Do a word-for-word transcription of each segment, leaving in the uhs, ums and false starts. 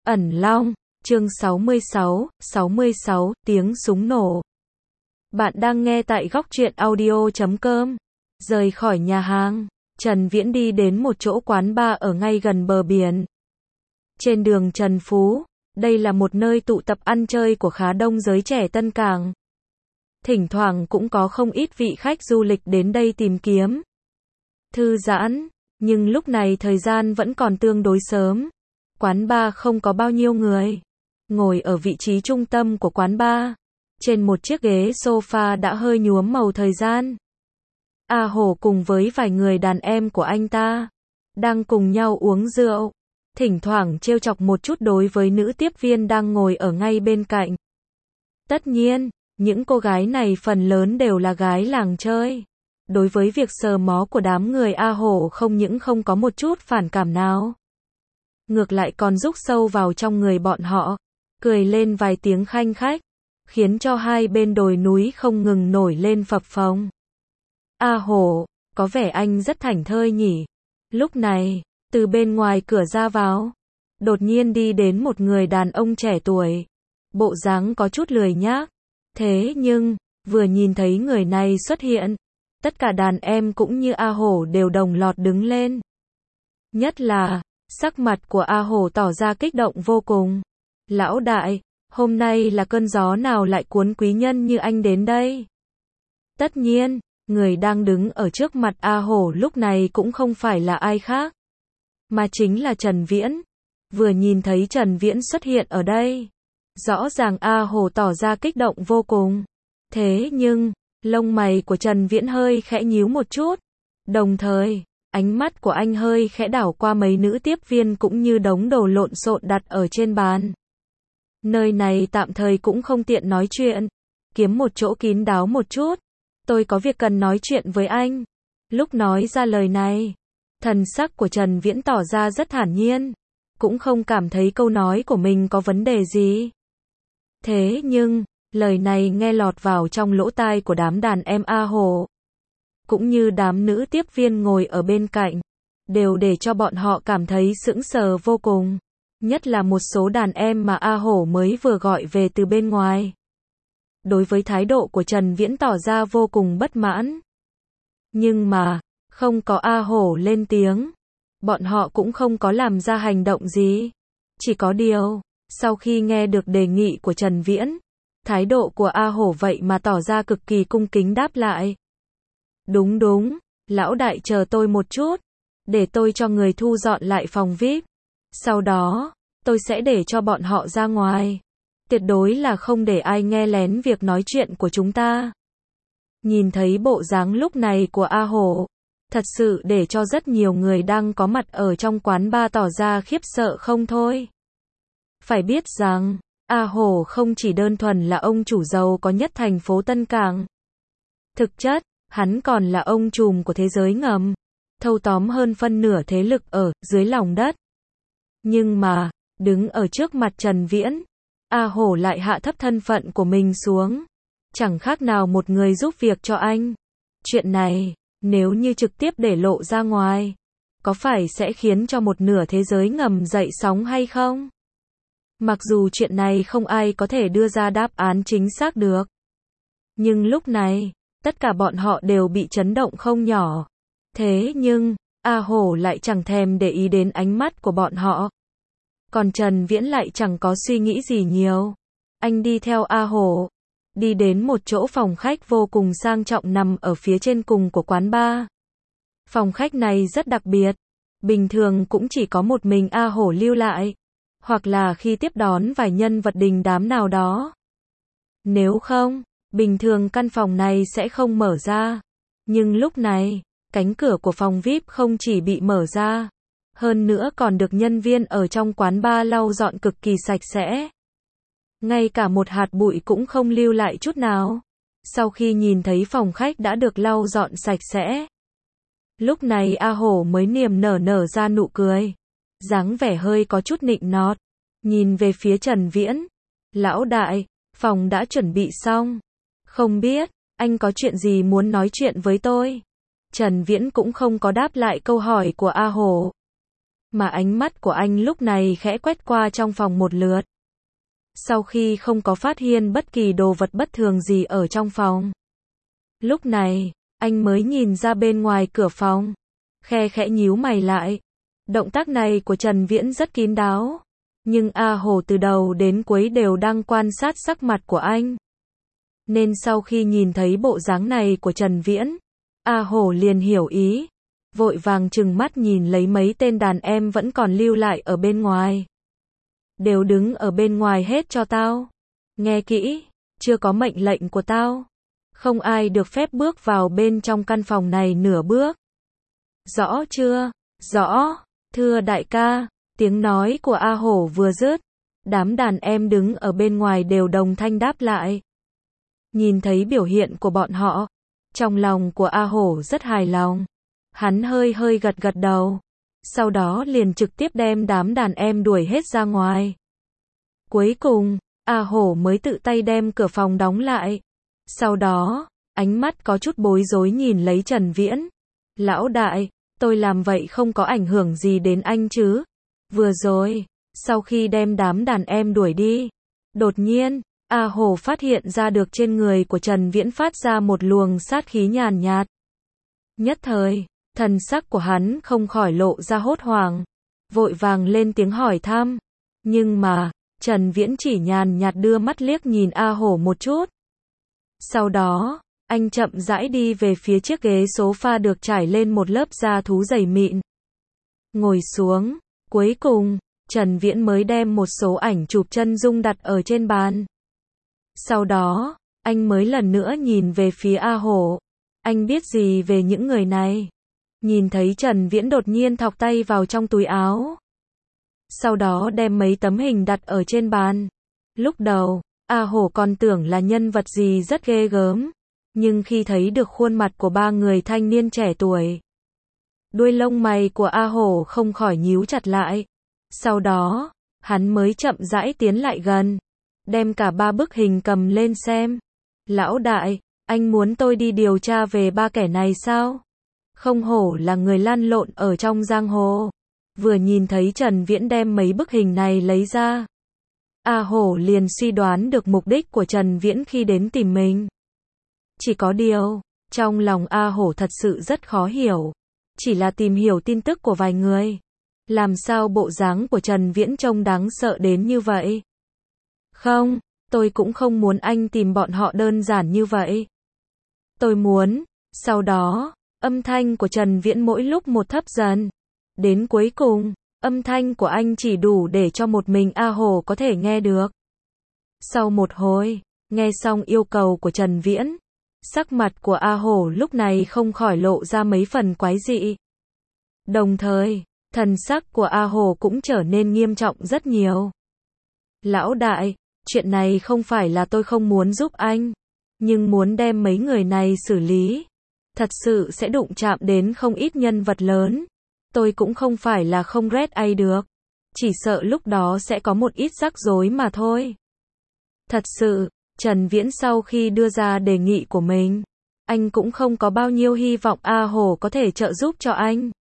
Ẩn Long, chương sáu mươi sáu, sáu mươi sáu, tiếng súng nổ. Bạn đang nghe tại góc truyện audio chấm com. Rời khỏi nhà hàng, Trần Viễn đi đến một chỗ quán bar ở ngay gần bờ biển. Trên đường Trần Phú, đây là một nơi tụ tập ăn chơi của khá đông giới trẻ Tân Cảng. Thỉnh thoảng cũng có không ít vị khách du lịch đến đây tìm kiếm thư giãn, nhưng lúc này thời gian vẫn còn tương đối sớm. Quán bar không có bao nhiêu người. Ngồi ở vị trí trung tâm của quán bar, trên một chiếc ghế sofa đã hơi nhuốm màu thời gian. A Hổ cùng với vài người đàn em của anh ta đang cùng nhau uống rượu, thỉnh thoảng trêu chọc một chút đối với nữ tiếp viên đang ngồi ở ngay bên cạnh. Tất nhiên, những cô gái này phần lớn đều là gái làng chơi. Đối với việc sờ mó của đám người A Hổ không những không có một chút phản cảm nào, ngược lại còn rúc sâu vào trong người bọn họ, cười lên vài tiếng khanh khách, khiến cho hai bên đồi núi không ngừng nổi lên phập phồng. A Hổ, có vẻ anh rất thảnh thơi nhỉ? Lúc này, từ bên ngoài cửa ra vào, đột nhiên đi đến một người đàn ông trẻ tuổi, bộ dáng có chút lười nhác. Thế nhưng, vừa nhìn thấy người này xuất hiện, tất cả đàn em cũng như A Hổ đều đồng loạt đứng lên. Nhất là, sắc mặt của A Hổ tỏ ra kích động vô cùng. Lão đại, hôm nay là cơn gió nào lại cuốn quý nhân như anh đến đây? Tất nhiên, người đang đứng ở trước mặt A Hổ lúc này cũng không phải là ai khác, mà chính là Trần Viễn. Vừa nhìn thấy Trần Viễn xuất hiện ở đây, rõ ràng A Hổ tỏ ra kích động vô cùng. Thế nhưng, lông mày của Trần Viễn hơi khẽ nhíu một chút, đồng thời, ánh mắt của anh hơi khẽ đảo qua mấy nữ tiếp viên cũng như đống đồ lộn xộn đặt ở trên bàn. Nơi này tạm thời cũng không tiện nói chuyện, kiếm một chỗ kín đáo một chút. Tôi có việc cần nói chuyện với anh. Lúc nói ra lời này, thần sắc của Trần Viễn tỏ ra rất thản nhiên, cũng không cảm thấy câu nói của mình có vấn đề gì. Thế nhưng, lời này nghe lọt vào trong lỗ tai của đám đàn em A Hổ, cũng như đám nữ tiếp viên ngồi ở bên cạnh, đều để cho bọn họ cảm thấy sững sờ vô cùng. Nhất là một số đàn em mà A Hổ mới vừa gọi về từ bên ngoài. Đối với thái độ của Trần Viễn tỏ ra vô cùng bất mãn. Nhưng mà, không có A Hổ lên tiếng, bọn họ cũng không có làm ra hành động gì. Chỉ có điều, sau khi nghe được đề nghị của Trần Viễn, thái độ của A Hổ vậy mà tỏ ra cực kỳ cung kính đáp lại. Đúng đúng, lão đại chờ tôi một chút, để tôi cho người thu dọn lại phòng vi ai pi. Sau đó, tôi sẽ để cho bọn họ ra ngoài. Tuyệt đối là không để ai nghe lén việc nói chuyện của chúng ta. Nhìn thấy bộ dáng lúc này của A Hổ, thật sự để cho rất nhiều người đang có mặt ở trong quán bar tỏ ra khiếp sợ không thôi. Phải biết rằng, A Hổ không chỉ đơn thuần là ông chủ giàu có nhất thành phố Tân Cảng. Thực chất, hắn còn là ông trùm của thế giới ngầm, thâu tóm hơn phân nửa thế lực ở dưới lòng đất. Nhưng mà, đứng ở trước mặt Trần Viễn, A Hổ lại hạ thấp thân phận của mình xuống, chẳng khác nào một người giúp việc cho anh. Chuyện này, nếu như trực tiếp để lộ ra ngoài, có phải sẽ khiến cho một nửa thế giới ngầm dậy sóng hay không? Mặc dù chuyện này không ai có thể đưa ra đáp án chính xác được, nhưng lúc này, tất cả bọn họ đều bị chấn động không nhỏ. Thế nhưng, A Hổ lại chẳng thèm để ý đến ánh mắt của bọn họ. Còn Trần Viễn lại chẳng có suy nghĩ gì nhiều. Anh đi theo A Hổ, đi đến một chỗ phòng khách vô cùng sang trọng nằm ở phía trên cùng của quán bar. Phòng khách này rất đặc biệt, bình thường cũng chỉ có một mình A Hổ lưu lại, hoặc là khi tiếp đón vài nhân vật đình đám nào đó. Nếu không, bình thường căn phòng này sẽ không mở ra. Nhưng lúc này, cánh cửa của phòng vi ai pi không chỉ bị mở ra, hơn nữa còn được nhân viên ở trong quán bar lau dọn cực kỳ sạch sẽ. Ngay cả một hạt bụi cũng không lưu lại chút nào. Sau khi nhìn thấy phòng khách đã được lau dọn sạch sẽ, lúc này A Hổ mới niềm nở nở ra nụ cười, dáng vẻ hơi có chút nịnh nọt, nhìn về phía Trần Viễn. Lão đại, phòng đã chuẩn bị xong. Không biết, anh có chuyện gì muốn nói chuyện với tôi? Trần Viễn cũng không có đáp lại câu hỏi của A Hổ. mà ánh mắt của anh lúc này khẽ quét qua trong phòng một lượt. Sau khi không có phát hiện bất kỳ đồ vật bất thường gì ở trong phòng, lúc này, anh mới nhìn ra bên ngoài cửa phòng, khe khẽ nhíu mày lại. Động tác này của Trần Viễn rất kín đáo, nhưng A Hổ từ đầu đến cuối đều đang quan sát sắc mặt của anh. Nên sau khi nhìn thấy bộ dáng này của Trần Viễn, A Hổ liền hiểu ý, vội vàng trừng mắt nhìn lấy mấy tên đàn em vẫn còn lưu lại ở bên ngoài. Đều đứng ở bên ngoài hết cho tao. Nghe kỹ, chưa có mệnh lệnh của tao, không ai được phép bước vào bên trong căn phòng này nửa bước. Rõ chưa? Rõ, thưa đại ca. Tiếng nói của A Hổ vừa dứt, đám đàn em đứng ở bên ngoài đều đồng thanh đáp lại. Nhìn thấy biểu hiện của bọn họ, trong lòng của A Hổ rất hài lòng. Hắn hơi hơi gật gật đầu, sau đó liền trực tiếp đem đám đàn em đuổi hết ra ngoài. Cuối cùng, A Hổ mới tự tay đem cửa phòng đóng lại. Sau đó, ánh mắt có chút bối rối nhìn lấy Trần Viễn. Lão đại, tôi làm vậy không có ảnh hưởng gì đến anh chứ? Vừa rồi, sau khi đem đám đàn em đuổi đi, đột nhiên, A Hổ phát hiện ra được trên người của Trần Viễn phát ra một luồng sát khí nhàn nhạt. Nhất thời, thần sắc của hắn không khỏi lộ ra hốt hoảng, vội vàng lên tiếng hỏi thăm. Nhưng mà, Trần Viễn chỉ nhàn nhạt đưa mắt liếc nhìn A Hổ một chút. Sau đó, anh chậm rãi đi về phía chiếc ghế sofa được trải lên một lớp da thú dày mịn. Ngồi xuống, cuối cùng, Trần Viễn mới đem một số ảnh chụp chân dung đặt ở trên bàn. Sau đó, anh mới lần nữa nhìn về phía A Hổ. Anh biết gì về những người này? Nhìn thấy Trần Viễn đột nhiên thọc tay vào trong túi áo. Sau đó đem mấy tấm hình đặt ở trên bàn. Lúc đầu, A Hổ còn tưởng là nhân vật gì rất ghê gớm. Nhưng khi thấy được khuôn mặt của ba người thanh niên trẻ tuổi, đuôi lông mày của A Hổ không khỏi nhíu chặt lại. Sau đó, hắn mới chậm rãi tiến lại gần, đem cả ba bức hình cầm lên xem. Lão đại, anh muốn tôi đi điều tra về ba kẻ này sao? Không hổ là người lăn lộn ở trong giang hồ. Vừa nhìn thấy Trần Viễn đem mấy bức hình này lấy ra, A Hổ liền suy đoán được mục đích của Trần Viễn khi đến tìm mình. Chỉ có điều, trong lòng A Hổ thật sự rất khó hiểu. Chỉ là tìm hiểu tin tức của vài người. Làm sao bộ dáng của Trần Viễn trông đáng sợ đến như vậy? Không, tôi cũng không muốn anh tìm bọn họ đơn giản như vậy. Tôi muốn, sau đó, âm thanh của Trần Viễn mỗi lúc một thấp dần. Đến cuối cùng, âm thanh của anh chỉ đủ để cho một mình A Hổ có thể nghe được. Sau một hồi, nghe xong yêu cầu của Trần Viễn, sắc mặt của A Hổ lúc này không khỏi lộ ra mấy phần quái dị. Đồng thời, thần sắc của A Hổ cũng trở nên nghiêm trọng rất nhiều. Lão đại, chuyện này không phải là tôi không muốn giúp anh, nhưng muốn đem mấy người này xử lý, thật sự sẽ đụng chạm đến không ít nhân vật lớn. Tôi cũng không phải là không red ai được, chỉ sợ lúc đó sẽ có một ít rắc rối mà thôi. Thật sự, Trần Viễn sau khi đưa ra đề nghị của mình, anh cũng không có bao nhiêu hy vọng A Hổ có thể trợ giúp cho anh.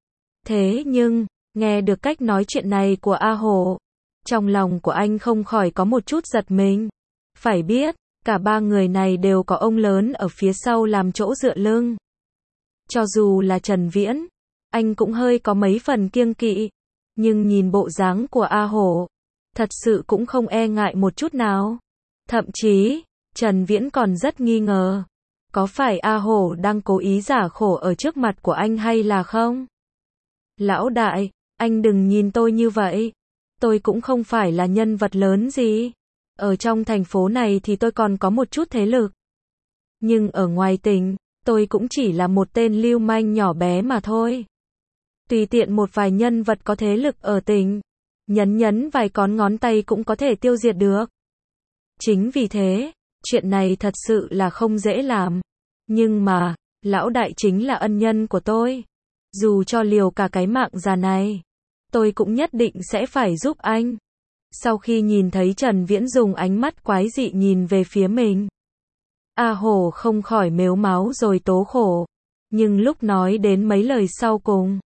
Thế nhưng, nghe được cách nói chuyện này của A Hổ, trong lòng của anh không khỏi có một chút giật mình. Phải biết, cả ba người này đều có ông lớn ở phía sau làm chỗ dựa lưng. Cho dù là Trần Viễn, anh cũng hơi có mấy phần kiêng kỵ, nhưng nhìn bộ dáng của A Hổ, thật sự cũng không e ngại một chút nào. Thậm chí, Trần Viễn còn rất nghi ngờ, có phải A Hổ đang cố ý giả khổ ở trước mặt của anh hay là không? Lão đại, anh đừng nhìn tôi như vậy. Tôi cũng không phải là nhân vật lớn gì. Ở trong thành phố này thì tôi còn có một chút thế lực. Nhưng ở ngoài tỉnh, tôi cũng chỉ là một tên lưu manh nhỏ bé mà thôi. Tùy tiện một vài nhân vật có thế lực ở tỉnh, nhấn nhấn vài con ngón tay cũng có thể tiêu diệt được. Chính vì thế, chuyện này thật sự là không dễ làm. Nhưng mà, lão đại chính là ân nhân của tôi. Dù cho liều cả cái mạng già này, tôi cũng nhất định sẽ phải giúp anh. Sau khi nhìn thấy Trần Viễn dùng ánh mắt quái dị nhìn về phía mình, A Hổ không khỏi mếu máo rồi tố khổ. Nhưng lúc nói đến mấy lời sau cùng,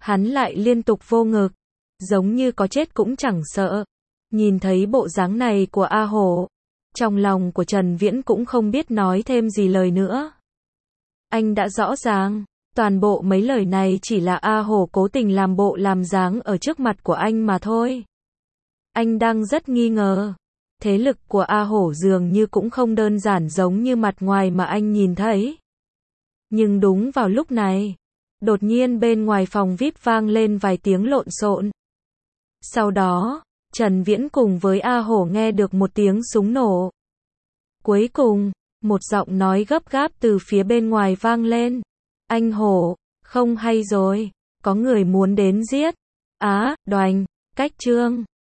Hắn lại liên tục vô ngực, giống như có chết cũng chẳng sợ. Nhìn thấy bộ dáng này của A Hổ, trong lòng của Trần Viễn cũng không biết nói thêm gì lời nữa. Anh đã rõ ràng, toàn bộ mấy lời này chỉ là A Hổ cố tình làm bộ làm dáng ở trước mặt của anh mà thôi. Anh đang rất nghi ngờ, thế lực của A Hổ dường như cũng không đơn giản giống như mặt ngoài mà anh nhìn thấy. Nhưng đúng vào lúc này, đột nhiên bên ngoài phòng vi ai pi vang lên vài tiếng lộn xộn. Sau đó, Trần Viễn cùng với A Hổ nghe được một tiếng súng nổ. Cuối cùng, một giọng nói gấp gáp từ phía bên ngoài vang lên. Anh Hổ, không hay rồi, có người muốn đến giết. Á, đoành, cách chương.